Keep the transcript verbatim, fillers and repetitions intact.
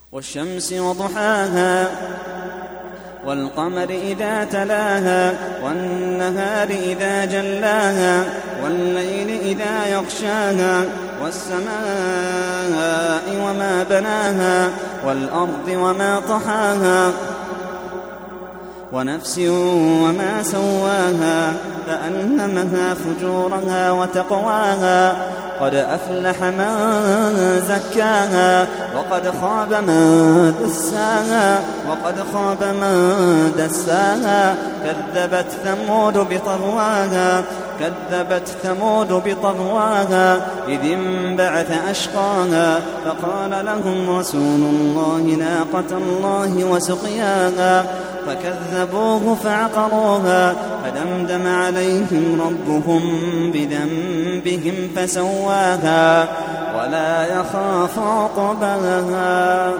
والشمس وضحاها والقمر إذا تلاها والنهار إذا جلاها والليل إذا يغشاها والسماء وما بناها والأرض وما طحاها ونفس وما سواها فألهمها فجورها وتقواها قد أفلح من زكاها وقد خاب من دساها وقد خاب من دساها كذبت ثمود بطغواها كذبت ثمود بطغواها إذ انبعث أشقاها فقال لهم رسول الله ناقة الله وسقياها فكذبوه فعقروها فدمدم عليهم ربهم بذنبهم فسواها ولا يخاف عقباها.